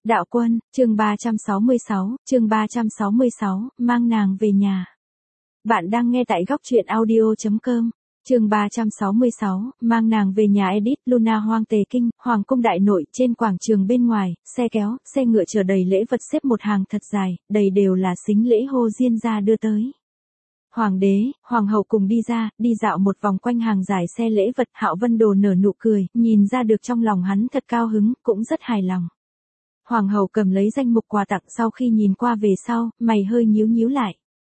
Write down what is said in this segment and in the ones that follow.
Đạo Quân, chương 366, mang nàng về nhà. Bạn đang nghe tại góc truyện audio.com. Chương 366, mang nàng về nhà edit Luna Hoang Tề Kinh, Hoàng cung đại nội, trên quảng trường bên ngoài, xe kéo, xe ngựa chở đầy lễ vật xếp một hàng thật dài, đầy đều là sính lễ Hồ Diên gia đưa tới. Hoàng đế, hoàng hậu cùng đi ra, đi dạo một vòng quanh hàng dài xe lễ vật, Hạo Vân Đồ nở nụ cười, nhìn ra được trong lòng hắn thật cao hứng, cũng rất hài lòng. Hoàng hậu cầm lấy danh mục quà tặng, sau khi nhìn qua về sau, mày hơi nhíu nhíu lại.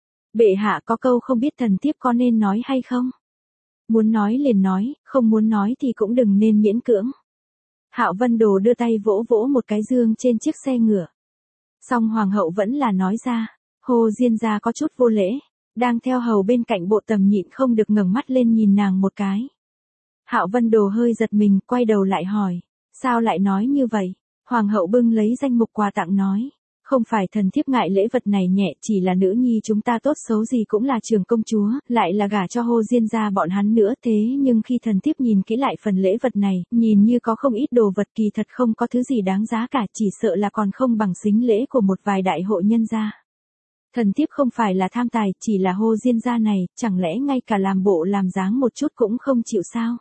Bệ hạ có câu không biết thần thiếp có nên nói hay không? Muốn nói liền nói, không muốn nói thì cũng đừng nên miễn cưỡng. Hạo Vân Đồ đưa tay vỗ vỗ một cái dương trên chiếc xe ngựa. Song hoàng hậu vẫn là nói ra, Hồ Diên gia có chút vô lễ, đang theo hầu bên cạnh Bộ Tầm nhịn không được ngẩng mắt lên nhìn nàng một cái. Hạo Vân Đồ hơi giật mình, quay đầu lại hỏi, sao lại nói như vậy? Hoàng hậu bưng lấy danh mục quà tặng nói, không phải thần thiếp ngại lễ vật này nhẹ, chỉ là nữ nhi chúng ta tốt xấu gì cũng là trưởng công chúa, lại là gả cho Hồ Diên gia bọn hắn nữa, thế nhưng khi thần thiếp nhìn kỹ lại phần lễ vật này, nhìn như có không ít đồ vật, kỳ thật không có thứ gì đáng giá cả, chỉ sợ là còn không bằng sính lễ của một vài đại hội nhân gia. Thần thiếp không phải là tham tài, chỉ là Hồ Diên gia này, chẳng lẽ ngay cả làm bộ làm dáng một chút cũng không chịu sao?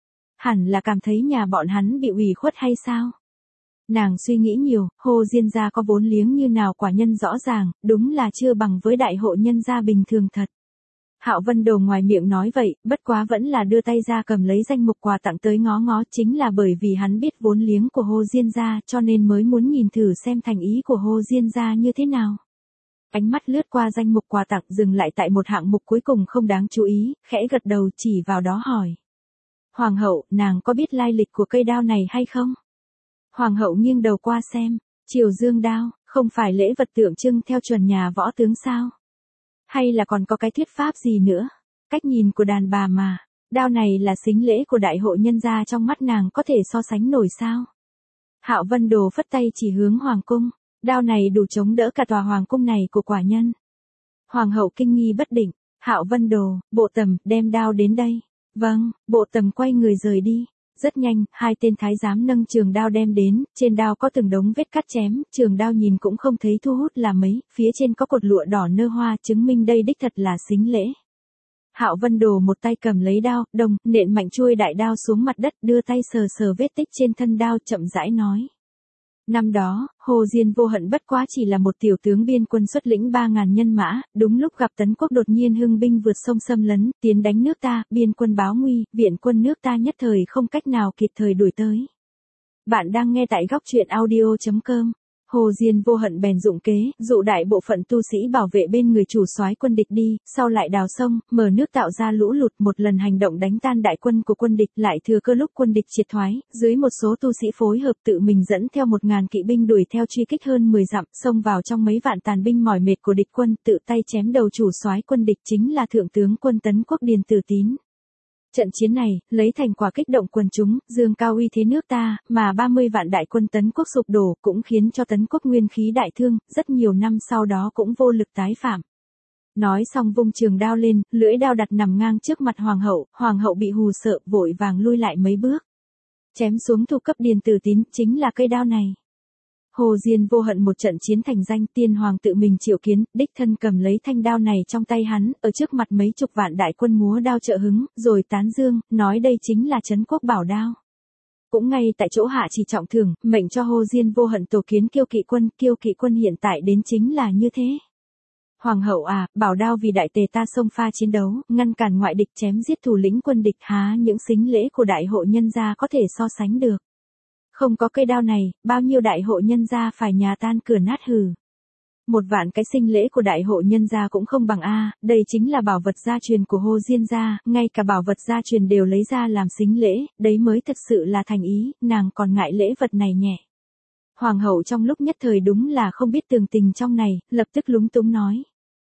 Hẳn là cảm thấy nhà bọn hắn bị ủy khuất hay sao? Nàng suy nghĩ nhiều, Hồ Diên gia có vốn liếng như nào quả nhân rõ ràng, đúng là chưa bằng với đại hội nhân gia bình thường thật. Hạo Vân Đồ ngoài miệng nói vậy, bất quá vẫn là đưa tay ra cầm lấy danh mục quà tặng tới ngó ngó, chính là bởi vì hắn biết vốn liếng của Hồ Diên gia, cho nên mới muốn nhìn thử xem thành ý của Hồ Diên gia như thế nào. Ánh mắt lướt qua danh mục quà tặng, dừng lại tại một hạng mục cuối cùng không đáng chú ý, khẽ gật đầu chỉ vào đó hỏi. Hoàng hậu, nàng có biết lai lịch của cây đao này hay không? Hoàng hậu nghiêng đầu qua xem, Triều Dương đao, không phải lễ vật tượng trưng theo chuẩn nhà võ tướng sao? Hay là còn có cái thuyết pháp gì nữa? Cách nhìn của đàn bà mà, đao này là sính lễ của đại hội nhân gia, trong mắt nàng có thể so sánh nổi sao? Hạo Vân Đồ phất tay chỉ hướng hoàng cung, đao này đủ chống đỡ cả tòa hoàng cung này của quả nhân. Hoàng hậu kinh nghi bất định, Hạo Vân Đồ, Bộ Tầm, đem đao đến đây. Vâng, Bộ Tầm quay người rời đi. Rất nhanh, hai tên thái giám nâng trường đao đem đến, trên đao có từng đống vết cắt chém, trường đao nhìn cũng không thấy thu hút là mấy, phía trên có cột lụa đỏ nơ hoa, chứng minh đây đích thật là sính lễ. Hạo Vân Đồ một tay cầm lấy đao, đồng, nện mạnh chuôi đại đao xuống mặt đất, đưa tay sờ sờ vết tích trên thân đao, chậm rãi nói. Năm đó, Hồ Diên Vô Hận bất quá chỉ là một tiểu tướng biên quân xuất lĩnh 3.000 nhân mã, đúng lúc gặp Tấn quốc đột nhiên hưng binh vượt sông xâm lấn, tiến đánh nước ta, biên quân báo nguy, viện quân nước ta nhất thời không cách nào kịp thời đuổi tới. Bạn đang nghe tại góc truyện audio.com. Hồ Diên Vô Hận bèn dụng kế, dụ đại bộ phận tu sĩ bảo vệ bên người chủ soái quân địch đi, sau lại đào sông, mở nước tạo ra lũ lụt, một lần hành động đánh tan đại quân của quân địch, lại thừa cơ lúc quân địch triệt thoái, dưới một số tu sĩ phối hợp tự mình dẫn theo 1.000 kỵ binh đuổi theo truy kích hơn 10 dặm, xông vào trong mấy vạn tàn binh mỏi mệt của địch quân, tự tay chém đầu chủ soái quân địch, chính là thượng tướng quân Tấn quốc Điền Tử Tín. Trận chiến này, lấy thành quả kích động quần chúng, dương cao uy thế nước ta, mà 30 vạn đại quân Tấn quốc sụp đổ, cũng khiến cho Tấn quốc nguyên khí đại thương, rất nhiều năm sau đó cũng vô lực tái phạm. Nói xong vung trường đao lên, lưỡi đao đặt nằm ngang trước mặt hoàng hậu bị hù sợ, vội vàng lui lại mấy bước. Chém xuống thủ cấp Điền Tử Tín, chính là cây đao này. Hồ Diên Vô Hận một trận chiến thành danh, tiên hoàng tự mình triệu kiến, đích thân cầm lấy thanh đao này trong tay hắn, ở trước mặt mấy chục vạn đại quân múa đao trợ hứng, rồi tán dương, nói đây chính là Trấn quốc bảo đao. Cũng ngay tại chỗ hạ chỉ trọng thưởng, mệnh cho Hồ Diên Vô Hận tổ kiến Kiêu kỵ quân hiện tại đến chính là như thế. Hoàng hậu à, bảo đao vì đại tề ta xông pha chiến đấu, ngăn cản ngoại địch, chém giết thủ lĩnh quân địch, há những sính lễ của đại hội nhân gia có thể so sánh được. Không có cây đao này, bao nhiêu đại hội nhân gia phải nhà tan cửa nát hừ. Một vạn cái sính lễ của đại hội nhân gia cũng không bằng a, đây chính là bảo vật gia truyền của Hồ Diên gia, ngay cả bảo vật gia truyền đều lấy ra làm sính lễ, đấy mới thực sự là thành ý, nàng còn ngại lễ vật này nhẹ. Hoàng hậu trong lúc nhất thời đúng là không biết tường tình trong này, lập tức lúng túng nói.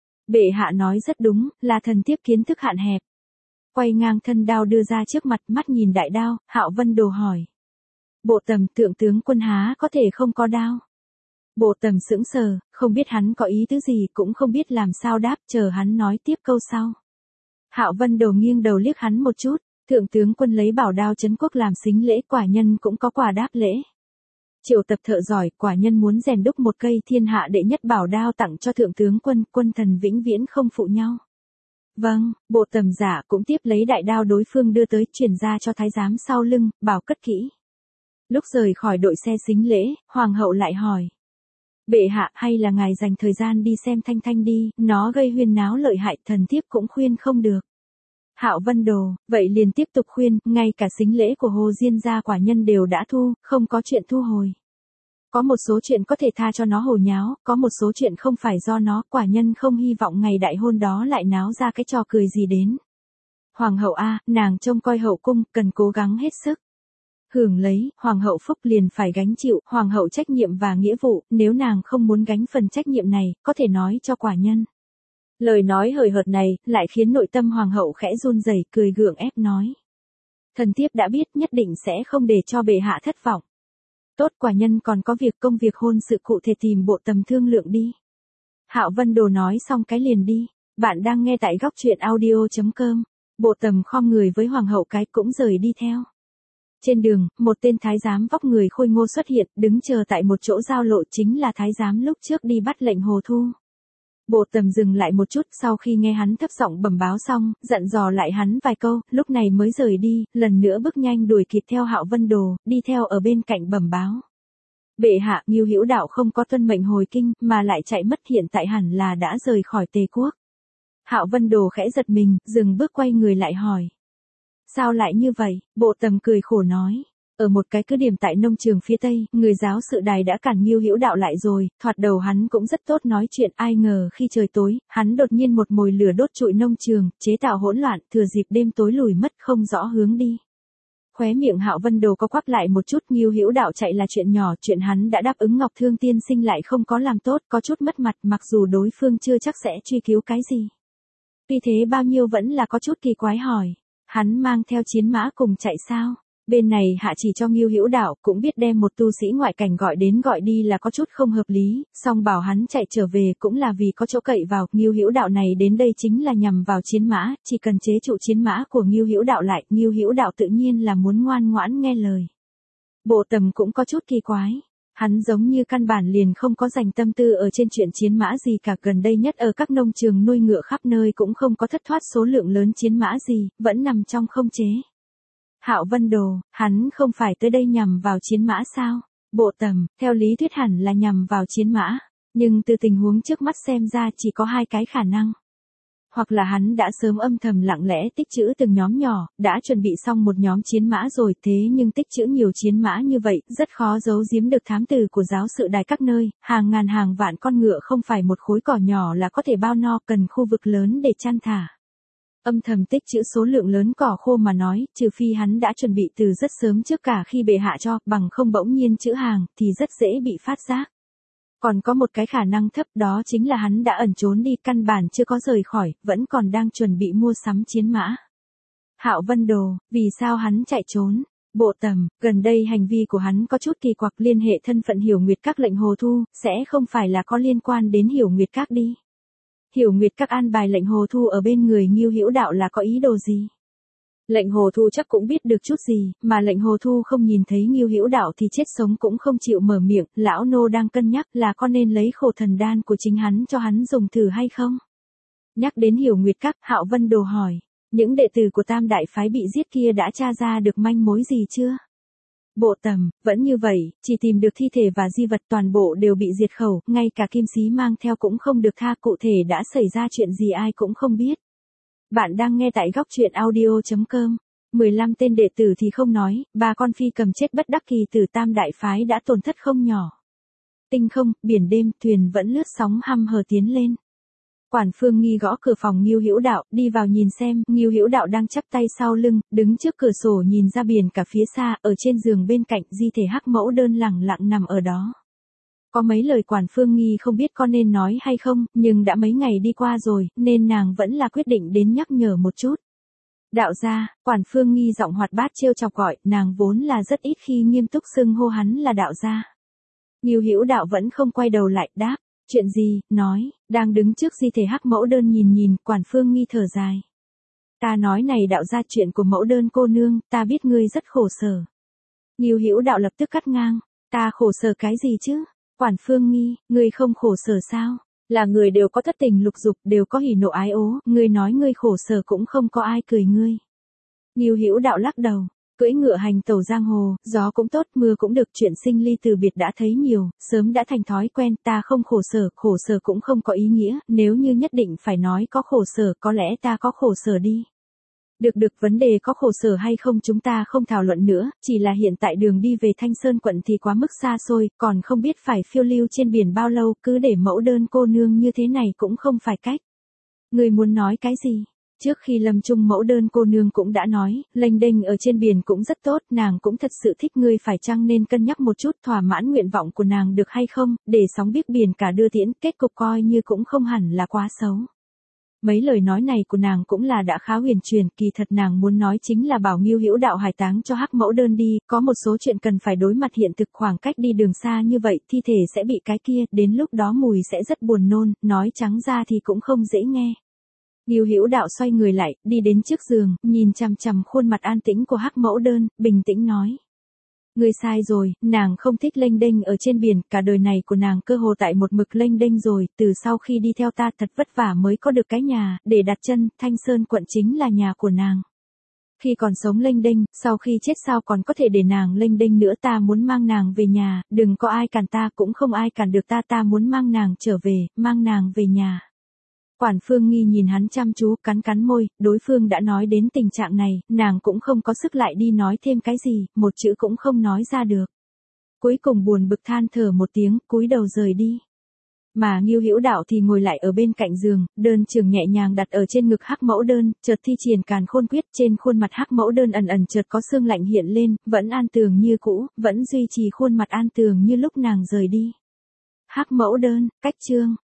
Bệ hạ nói rất đúng, là thần thiếp kiến thức hạn hẹp. Quay ngang thân đao đưa ra trước mặt, mắt nhìn đại đao, Hạo Vân Đồ hỏi. Bộ Tầm, thượng tướng quân há có thể không có đao? Bộ Tầm sững sờ, không biết hắn có ý tứ gì, cũng không biết làm sao đáp, chờ hắn nói tiếp câu sau. Hạo Vân Đồ nghiêng đầu liếc hắn một chút, thượng tướng quân lấy bảo đao Trấn quốc làm sính lễ, quả nhân cũng có quả đáp lễ. Triệu tập thợ giỏi, quả nhân muốn rèn đúc một cây thiên hạ đệ nhất bảo đao tặng cho thượng tướng quân, quân thần vĩnh viễn không phụ nhau. Vâng, bộ tầm giả cũng tiếp lấy đại đao đối phương đưa tới, chuyển ra cho thái giám sau lưng, bảo cất kỹ. Lúc rời khỏi đội xe sính lễ, hoàng hậu lại hỏi. Bệ hạ, hay là ngài dành thời gian đi xem Thanh Thanh đi, nó gây huyên náo lợi hại, thần thiếp cũng khuyên không được. Hạo Vân Đồ, vậy liền tiếp tục khuyên, ngay cả sính lễ của Hồ Diên gia quả nhân đều đã thu, không có chuyện thu hồi. Có một số chuyện có thể tha cho nó hồ nháo, có một số chuyện không phải do nó, quả nhân không hy vọng ngày đại hôn đó lại náo ra cái trò cười gì đến. Hoàng hậu a, nàng trông coi hậu cung, cần cố gắng hết sức. Hưởng lấy, hoàng hậu phúc liền phải gánh chịu, hoàng hậu trách nhiệm và nghĩa vụ, nếu nàng không muốn gánh phần trách nhiệm này, có thể nói cho quả nhân. Lời nói hời hợt này, lại khiến nội tâm hoàng hậu khẽ run rẩy, cười gượng ép nói. Thần thiếp đã biết, nhất định sẽ không để cho bệ hạ thất vọng. Tốt, quả nhân còn có công việc hôn sự cụ thể tìm bộ tầm thương lượng đi. Hạo Vân Đồ nói xong cái liền đi. Bạn đang nghe tại góc truyện audio.com. Bộ tầm khom người với hoàng hậu cái cũng rời đi theo. Trên đường, một tên thái giám vóc người khôi ngô xuất hiện, đứng chờ tại một chỗ giao lộ, chính là thái giám lúc trước đi bắt lệnh Hồ Thu. Bộ tầm dừng lại một chút, sau khi nghe hắn thấp giọng bẩm báo xong, dặn dò lại hắn vài câu, lúc này mới rời đi, lần nữa bước nhanh đuổi kịp theo Hạo Vân Đồ, đi theo ở bên cạnh bẩm báo. Bệ hạ, Ngưu Hữu Đạo không có tuân mệnh hồi kinh, mà lại chạy mất, hiện tại hẳn là đã rời khỏi Tề quốc. Hạo Vân Đồ khẽ giật mình, dừng bước quay người lại hỏi. Sao lại như vậy? Bộ tầm cười khổ nói. Ở một cái cứ điểm tại nông trường phía tây, người giáo sự đài đã cản Ngưu Hữu Đạo lại rồi, thoạt đầu hắn cũng rất tốt nói chuyện, ai ngờ khi trời tối, hắn đột nhiên một mồi lửa đốt trụi nông trường, chế tạo hỗn loạn, thừa dịp đêm tối lùi mất không rõ hướng đi. Khóe miệng Hạo Vân Đồ có quắp lại một chút, Ngưu Hữu Đạo chạy là chuyện nhỏ, chuyện hắn đã đáp ứng Ngọc Thương tiên sinh lại không có làm tốt, có chút mất mặt, mặc dù đối phương chưa chắc sẽ truy cứu cái gì. Vì thế bao nhiêu vẫn là có chút kỳ quái hỏi, hắn mang theo chiến mã cùng chạy sao? Bên này hạ chỉ cho Ngưu Hữu Đạo, cũng biết đem một tu sĩ ngoại cảnh gọi đến gọi đi là có chút không hợp lý, song bảo hắn chạy trở về cũng là vì có chỗ cậy vào, Ngưu Hữu Đạo này đến đây chính là nhằm vào chiến mã, chỉ cần chế trụ chiến mã của Ngưu Hữu Đạo lại, Ngưu Hữu Đạo tự nhiên là muốn ngoan ngoãn nghe lời. Bộ tầm cũng có chút kỳ quái. Hắn giống như căn bản liền không có dành tâm tư ở trên chuyện chiến mã gì cả, gần đây nhất ở các nông trường nuôi ngựa khắp nơi cũng không có thất thoát số lượng lớn chiến mã gì, vẫn nằm trong không chế. Hạo Vân Đồ, hắn không phải tới đây nhằm vào chiến mã sao? Bộ tầm, theo lý thuyết hẳn là nhằm vào chiến mã, nhưng từ tình huống trước mắt xem ra chỉ có hai cái khả năng. Hoặc là hắn đã sớm âm thầm lặng lẽ tích trữ từng nhóm nhỏ, đã chuẩn bị xong một nhóm chiến mã rồi, thế nhưng tích trữ nhiều chiến mã như vậy, rất khó giấu giếm được thám tử của giáo sự đài các nơi, hàng ngàn hàng vạn con ngựa không phải một khối cỏ nhỏ là có thể bao no, cần khu vực lớn để chăn thả. Âm thầm tích trữ số lượng lớn cỏ khô mà nói, trừ phi hắn đã chuẩn bị từ rất sớm trước cả khi bệ hạ cho, bằng không bỗng nhiên trữ hàng, thì rất dễ bị phát giác. Còn có một cái khả năng thấp, đó chính là hắn đã ẩn trốn đi, căn bản chưa có rời khỏi, vẫn còn đang chuẩn bị mua sắm chiến mã. Hạo Vân Đồ, vì sao hắn chạy trốn? Bộ tầm, gần đây hành vi của hắn có chút kỳ quặc, liên hệ thân phận Hiểu Nguyệt Các lệnh Hồ Thu, sẽ không phải là có liên quan đến Hiểu Nguyệt Các đi. Hiểu Nguyệt Các an bài lệnh Hồ Thu ở bên người Ngưu Hữu Đạo là có ý đồ gì? Lệnh Hồ Thu chắc cũng biết được chút gì, mà lệnh Hồ Thu không nhìn thấy Ngưu Hữu Đạo thì chết sống cũng không chịu mở miệng, lão nô đang cân nhắc là có nên lấy khổ thần đan của chính hắn cho hắn dùng thử hay không? Nhắc đến Hiểu Nguyệt Các, Hạo Vân Đồ hỏi, những đệ tử của Tam Đại Phái bị giết kia đã tra ra được manh mối gì chưa? Bộ tầm, vẫn như vậy, chỉ tìm được thi thể và di vật, toàn bộ đều bị diệt khẩu, ngay cả kim sĩ mang theo cũng không được tha, cụ thể đã xảy ra chuyện gì ai cũng không biết. Bạn đang nghe tại góc truyện audio.com. 15 tên đệ tử thì không nói, 3 con phi cầm chết bất đắc kỳ từ Tam Đại Phái đã tổn thất không nhỏ. Tinh không, biển đêm, thuyền vẫn lướt sóng hăm hờ tiến lên. Quản Phương Nghi gõ cửa phòng Ngưu Hữu Đạo, đi vào nhìn xem, Ngưu Hữu Đạo đang chắp tay sau lưng, đứng trước cửa sổ nhìn ra biển cả phía xa, ở trên giường bên cạnh, di thể Hắc Mẫu Đơn lẳng lặng nằm ở đó. Có mấy lời Quản Phương Nghi không biết có nên nói hay không, nhưng đã mấy ngày đi qua rồi, nên nàng vẫn là quyết định đến nhắc nhở một chút. Đạo gia, Quản Phương Nghi giọng hoạt bát trêu chọc gọi, nàng vốn là rất ít khi nghiêm túc xưng hô hắn là đạo gia. Ngưu Hữu Đạo vẫn không quay đầu lại, đáp, chuyện gì, nói, đang đứng trước di thể Hắc Mẫu Đơn nhìn, Quản Phương Nghi thở dài. Ta nói này đạo gia, chuyện của Mẫu Đơn cô nương, ta biết ngươi rất khổ sở. Ngưu Hữu Đạo lập tức cắt ngang, Ta khổ sở cái gì chứ? Quản Phương Nghi, ngươi không khổ sở sao? Là người đều có thất tình lục dục, đều có hỉ nộ ái ố, ngươi nói ngươi khổ sở cũng không có ai cười ngươi. Ngưu Hữu Đạo lắc đầu, cưỡi ngựa hành tẩu giang hồ, gió cũng tốt, mưa cũng được, chuyện sinh ly từ biệt đã thấy nhiều, sớm đã thành thói quen, ta không khổ sở cũng không có ý nghĩa, nếu như nhất định phải nói có khổ sở, có lẽ ta có khổ sở đi. Được, vấn đề có khổ sở hay không chúng ta không thảo luận nữa, chỉ là hiện tại đường đi về Thanh Sơn quận thì quá mức xa xôi, còn không biết phải phiêu lưu trên biển bao lâu, cứ để mẫu đơn cô nương như thế này cũng không phải cách. Người muốn nói cái gì? Trước khi lâm chung mẫu đơn cô nương cũng đã nói, lênh đênh ở trên biển cũng rất tốt, nàng cũng thật sự thích ngươi, phải chăng nên cân nhắc một chút thỏa mãn nguyện vọng của nàng được hay không, để sóng biết biển cả đưa tiễn, kết cục coi như cũng không hẳn là quá xấu. Mấy lời nói này của nàng cũng là đã khá huyền truyền, kỳ thật nàng muốn nói chính là bảo Ngưu Hữu Đạo hải táng cho Hắc Mẫu Đơn đi, có một số chuyện cần phải đối mặt hiện thực, khoảng cách đi đường xa như vậy, thi thể sẽ bị cái kia, đến lúc đó mùi sẽ rất buồn nôn, nói trắng ra thì cũng không dễ nghe. Ngưu Hữu Đạo xoay người lại, đi đến trước giường, nhìn chằm chằm khuôn mặt an tĩnh của Hắc Mẫu Đơn, bình tĩnh nói. Ngươi sai rồi, nàng không thích lênh đênh ở trên biển, cả đời này của nàng cơ hồ tại một mực lênh đênh rồi, từ sau khi đi theo ta thật vất vả mới có được cái nhà, để đặt chân, Thanh Sơn quận chính là nhà của nàng. Khi còn sống lênh đênh, sau khi chết sao còn có thể để nàng lênh đênh nữa, ta muốn mang nàng về nhà, đừng có ai cản ta, cũng không ai cản được ta muốn mang nàng trở về, mang nàng về nhà. Quản Phương Nghi nhìn hắn chăm chú, cắn môi, đối phương đã nói đến tình trạng này, nàng cũng không có sức lại đi nói thêm cái gì, một chữ cũng không nói ra được. Cuối cùng buồn bực than thở một tiếng, cúi đầu rời đi. Mà Ngưu Hữu Đạo thì ngồi lại ở bên cạnh giường, đơn trường nhẹ nhàng đặt ở trên ngực Hắc Mẫu Đơn, chợt thi triển càn khôn quyết, trên khuôn mặt Hắc Mẫu Đơn ẩn chợt có sương lạnh hiện lên, vẫn an tường như cũ, vẫn duy trì khuôn mặt an tường như lúc nàng rời đi. Hắc Mẫu Đơn, cách chương